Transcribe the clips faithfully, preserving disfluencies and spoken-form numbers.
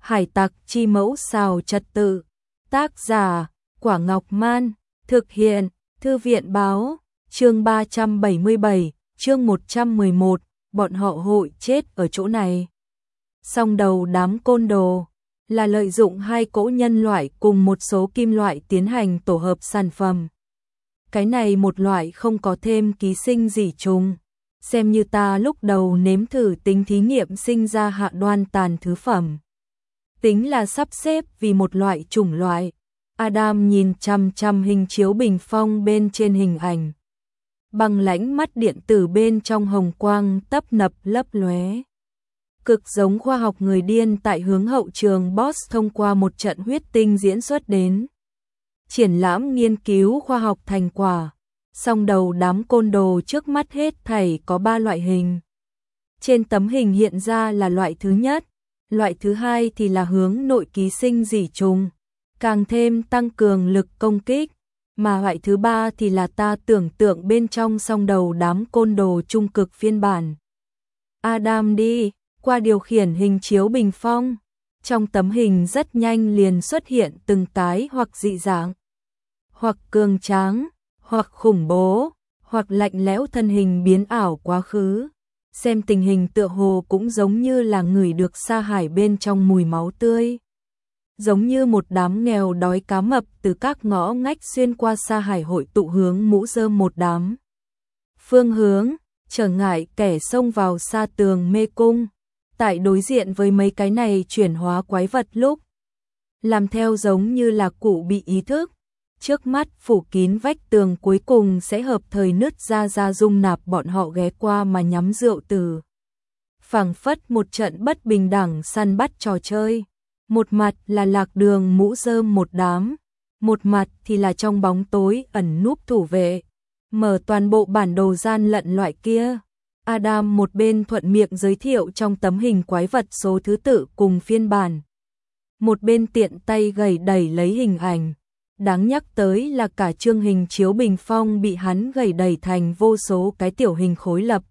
Hải tặc chi mẫu xào trật tự. Tác giả, Quả Ngọc Man. Thực hiện, Thư viện báo. Chương ba trăm bảy mươi bảy, chương một trăm mười một, bọn họ hội chết ở chỗ này. Song đầu đám côn đồ là lợi dụng hai cỗ nhân loại cùng một số kim loại tiến hành tổ hợp sản phẩm. Cái này một loại không có thêm ký sinh dị trùng. Xem như ta lúc đầu nếm thử tính thí nghiệm sinh ra hạ đoan tàn thứ phẩm. Tính là sắp xếp vì một loại chủng loại. Adam nhìn chằm chằm hình chiếu bình phong bên trên hình ảnh. Băng lãnh mắt điện tử bên trong hồng quang tấp nập lấp lóe. Cực giống khoa học người điên tại hướng hậu trường Boss thông qua một trận huyết tinh diễn xuất đến. Triển lãm nghiên cứu khoa học thành quả. Song đầu đám côn đồ trước mắt hết thảy có ba loại hình. Trên tấm hình hiện ra là loại thứ nhất, loại thứ hai thì là hướng nội ký sinh dị trùng, càng thêm tăng cường lực công kích, mà loại thứ ba thì là ta tưởng tượng bên trong song đầu đám côn đồ trung cực phiên bản. Adam đi qua điều khiển hình chiếu bình phong, trong tấm hình rất nhanh liền xuất hiện từng cái hoặc dị dạng, hoặc cường tráng, hoặc khủng bố, hoặc lạnh lẽo thân hình biến ảo quá khứ. Xem tình hình tựa hồ cũng giống như là người được sa hải bên trong mùi máu tươi. Giống như một đám nghèo đói cá mập từ các ngõ ngách xuyên qua sa hải hội tụ hướng mũ rơm một đám. Phương hướng, trở ngại kẻ xông vào sa tường mê cung. Tại đối diện với mấy cái này chuyển hóa quái vật lúc. Làm theo giống như là cụ bị ý thức. Trước mắt phủ kín vách tường cuối cùng sẽ hợp thời nứt ra ra dung nạp bọn họ ghé qua mà nhắm rượu từ. Phảng phất một trận bất bình đẳng săn bắt trò chơi. Một mặt là lạc đường mũ rơm một đám. Một mặt thì là trong bóng tối ẩn núp thủ vệ. Mở toàn bộ bản đồ gian lận loại kia. Adam một bên thuận miệng giới thiệu trong tấm hình quái vật số thứ tự cùng phiên bản. Một bên tiện tay gầy đẩy lấy hình ảnh. Đáng nhắc tới là cả chương hình chiếu bình phong bị hắn gầy đẩy thành vô số cái tiểu hình khối lập.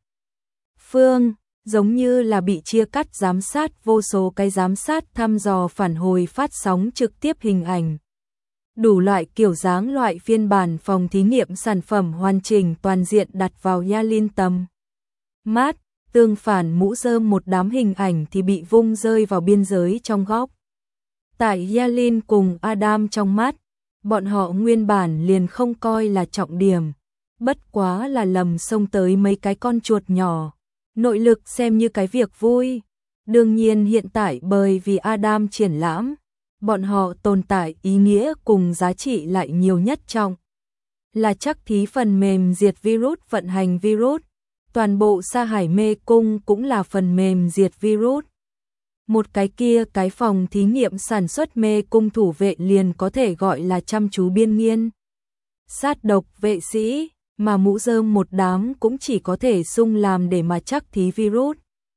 Phương, giống như là bị chia cắt giám sát vô số cái giám sát thăm dò phản hồi phát sóng trực tiếp hình ảnh. Đủ loại kiểu dáng loại phiên bản phòng thí nghiệm sản phẩm hoàn chỉnh toàn diện đặt vào Yalin tầm mắt, tương phản mũ rơm một đám hình ảnh thì bị vung rơi vào biên giới trong góc. Tại Yalin cùng Adam trong mắt, bọn họ nguyên bản liền không coi là trọng điểm, bất quá là lầm xông tới mấy cái con chuột nhỏ, nội lực xem như cái việc vui. Đương nhiên hiện tại bởi vì Adam triển lãm, bọn họ tồn tại ý nghĩa cùng giá trị lại nhiều nhất trong là chắc thí phần mềm diệt virus vận hành virus, toàn bộ sa hải mê cung cũng là phần mềm diệt virus. Một cái kia cái phòng thí nghiệm sản xuất mê cung thủ vệ liền có thể gọi là chăm chú biên nghiên. Sát độc vệ sĩ, mà mũ rơm một đám cũng chỉ có thể sung làm để mà chắc thí virus.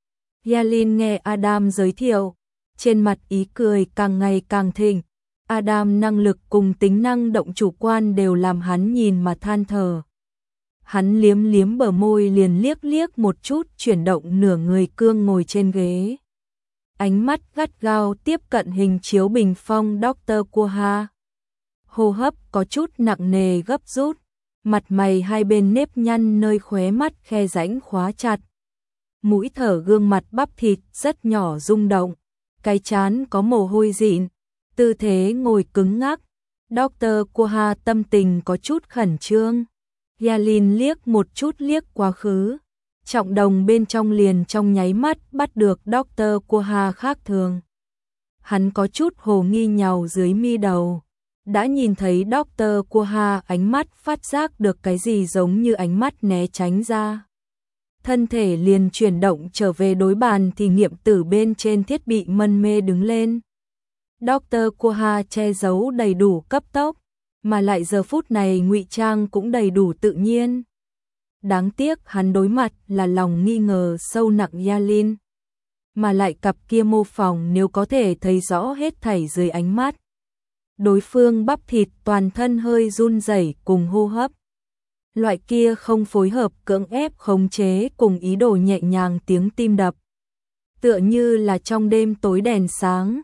Yalin nghe Adam giới thiệu, trên mặt ý cười càng ngày càng thịnh. Adam năng lực cùng tính năng động chủ quan đều làm hắn nhìn mà than thở. Hắn liếm liếm bờ môi liền liếc liếc một chút chuyển động nửa người cương ngồi trên ghế. Ánh mắt gắt gao tiếp cận hình chiếu bình phong doctor Quha. Hô hấp có chút nặng nề gấp rút, mặt mày hai bên nếp nhăn nơi khóe mắt khe rãnh khóa chặt. Mũi thở gương mặt bắp thịt rất nhỏ rung động, cái trán có mồ hôi dịn, tư thế ngồi cứng ngắc. doctor Quha tâm tình có chút khẩn trương. Yalin liếc một chút liếc quá khứ. Trọng đồng bên trong liền trong nháy mắt bắt được doctor Quha khác thường. Hắn có chút hồ nghi nhàu dưới mi đầu. Đã nhìn thấy doctor Quha ánh mắt phát giác được cái gì giống như ánh mắt né tránh ra. Thân thể liền chuyển động trở về đối bàn thì nghiệm tử bên trên thiết bị mân mê đứng lên. doctor Quha che giấu đầy đủ cấp tốc, mà lại giờ phút này ngụy trang cũng đầy đủ tự nhiên. Đáng tiếc hắn đối mặt là lòng nghi ngờ sâu nặng Yalin. Mà lại cặp kia mô phỏng nếu có thể thấy rõ hết thảy dưới ánh mắt. Đối phương bắp thịt toàn thân hơi run rẩy cùng hô hấp. Loại kia không phối hợp cưỡng ép khống chế cùng ý đồ nhẹ nhàng tiếng tim đập. Tựa như là trong đêm tối đèn sáng,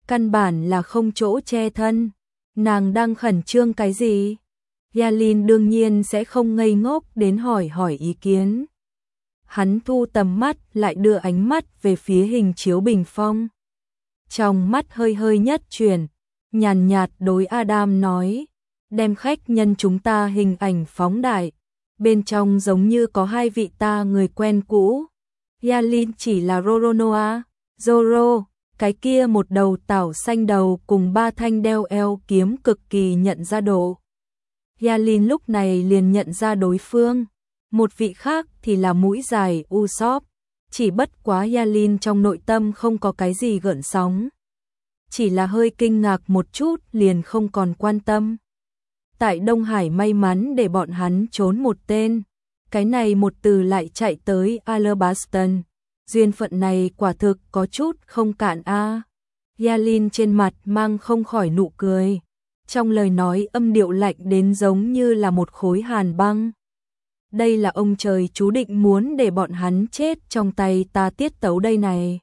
căn bản là không chỗ che thân. Nàng đang khẩn trương cái gì? Yalin đương nhiên sẽ không ngây ngốc đến hỏi hỏi ý kiến. Hắn thu tầm mắt lại đưa ánh mắt về phía hình chiếu bình phong. Trong mắt hơi hơi nhất chuyển, nhàn nhạt đối Adam nói, đem khách nhân chúng ta hình ảnh phóng đại, bên trong giống như có hai vị ta người quen cũ. Yalin chỉ là Roronoa, Zoro, cái kia một đầu tảo xanh đầu cùng ba thanh đeo eo kiếm cực kỳ nhận ra độ. Yalin lúc này liền nhận ra đối phương, một vị khác thì là mũi dài Usopp, chỉ bất quá Yalin trong nội tâm không có cái gì gợn sóng. Chỉ là hơi kinh ngạc một chút liền không còn quan tâm. Tại Đông Hải may mắn để bọn hắn trốn một tên, cái này một từ lại chạy tới Alabaston. Duyên phận này quả thực có chút không cạn a. À. Yalin trên mặt mang không khỏi nụ cười, trong lời nói âm điệu lạnh đến giống như là một khối hàn băng. Đây là ông trời chú định muốn để bọn hắn chết trong tay ta tiết tấu đây này.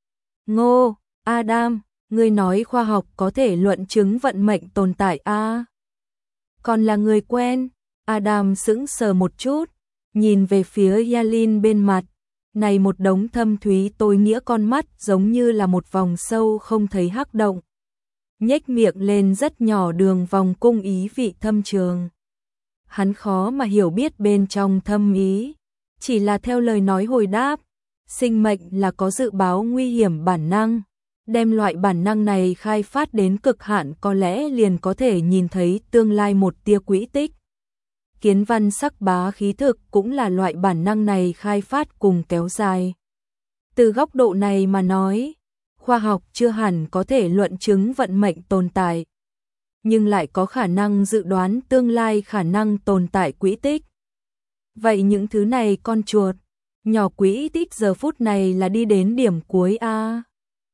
Ngô, Adam, ngươi nói khoa học có thể luận chứng vận mệnh tồn tại a? À? Còn là người quen? Adam sững sờ một chút, nhìn về phía Yalin bên mặt. Này một đống thâm thúy tối nghĩa con mắt giống như là một vòng sâu không thấy hắc động. Nhếch miệng lên rất nhỏ đường vòng cung ý vị thâm trường. Hắn khó mà hiểu biết bên trong thâm ý, chỉ là theo lời nói hồi đáp, sinh mệnh là có dự báo nguy hiểm bản năng, đem loại bản năng này khai phát đến cực hạn có lẽ liền có thể nhìn thấy tương lai một tia quỹ tích. Kiến văn sắc bá khí thực cũng là loại bản năng này khai phát cùng kéo dài. Từ góc độ này mà nói, khoa học chưa hẳn có thể luận chứng vận mệnh tồn tại, nhưng lại có khả năng dự đoán tương lai khả năng tồn tại quỹ tích. Vậy những thứ này con chuột, nhỏ quỹ tích giờ phút này là đi đến điểm cuối a.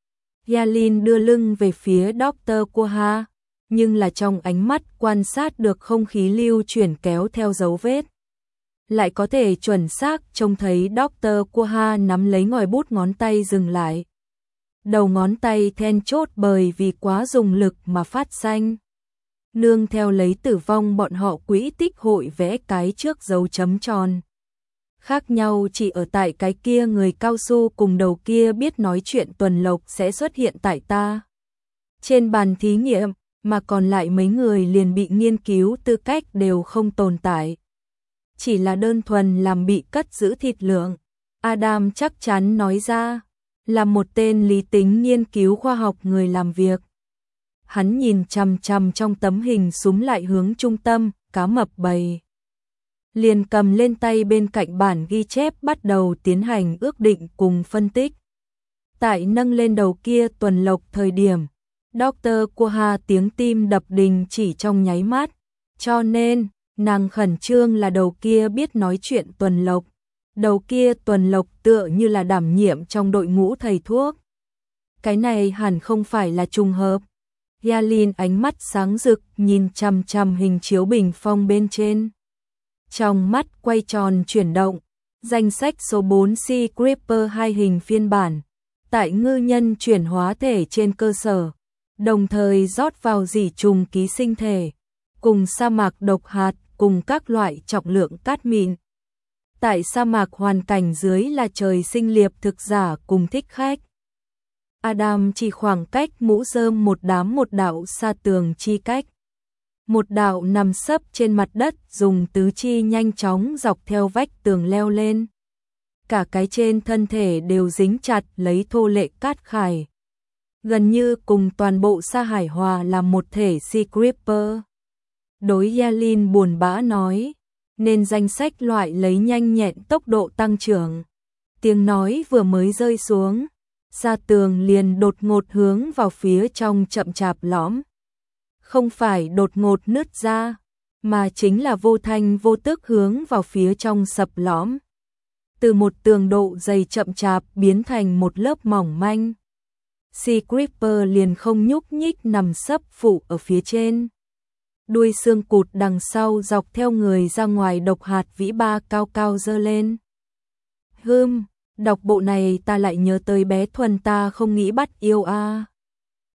Yalin đưa lưng về phía Doctor Quoha, nhưng là trong ánh mắt quan sát được không khí lưu chuyển kéo theo dấu vết. Lại có thể chuẩn xác trông thấy Doctor Quoha nắm lấy ngòi bút ngón tay dừng lại. Đầu ngón tay then chốt bởi vì quá dùng lực mà phát xanh. Nương theo lấy tử vong bọn họ quỹ tích hội vẽ cái trước dấu chấm tròn. Khác nhau chỉ ở tại cái kia người cao su cùng đầu kia biết nói chuyện tuần lộc sẽ xuất hiện tại ta. Trên bàn thí nghiệm, mà còn lại mấy người liền bị nghiên cứu tư cách đều không tồn tại. Chỉ là đơn thuần làm bị cất giữ thịt lượng. Adam chắc chắn nói ra, là một tên lý tính nghiên cứu khoa học người làm việc. Hắn nhìn chằm chằm trong tấm hình súm lại hướng trung tâm, cá mập bầy. Liền cầm lên tay bên cạnh bản ghi chép bắt đầu tiến hành ước định cùng phân tích. Tại nâng lên đầu kia tuần lộc thời điểm, Doctor Quoha tiếng tim đập đình chỉ trong nháy mắt, cho nên, nàng khẩn trương là đầu kia biết nói chuyện tuần lộc. Đầu kia tuần lộc tựa như là đảm nhiệm trong đội ngũ thầy thuốc. Cái này hẳn không phải là trùng hợp. Yalin ánh mắt sáng rực nhìn chằm chằm hình chiếu bình phong bên trên. Trong mắt quay tròn chuyển động, danh sách số bốn C Creeper hai hình phiên bản, tại ngư nhân chuyển hóa thể trên cơ sở, đồng thời rót vào dỉ trùng ký sinh thể, cùng sa mạc độc hạt, cùng các loại trọng lượng cát mịn. Tại sa mạc hoàn cảnh dưới là trời sinh liệp thực giả cùng thích khách. Adam chỉ khoảng cách mũ rơm một đám một đạo xa tường chi cách. Một đạo nằm sấp trên mặt đất dùng tứ chi nhanh chóng dọc theo vách tường leo lên. Cả cái trên thân thể đều dính chặt lấy thô lệ cát khải. Gần như cùng toàn bộ sa hải hòa làm một thể Sea Creeper. Đối Yalin buồn bã nói, nên danh sách loại lấy nhanh nhẹn tốc độ tăng trưởng. Tiếng nói vừa mới rơi xuống, sa tường liền đột ngột hướng vào phía trong chậm chạp lõm. Không phải đột ngột nứt ra, mà chính là vô thanh vô tức hướng vào phía trong sập lõm. Từ một tường độ dày chậm chạp biến thành một lớp mỏng manh. Sea Creeper liền không nhúc nhích nằm sấp phụ ở phía trên. Đuôi xương cụt đằng sau dọc theo người ra ngoài độc hạt vĩ ba cao cao dơ lên. Hưm, đọc bộ này ta lại nhớ tới bé Thuần ta không nghĩ bắt yêu a. À.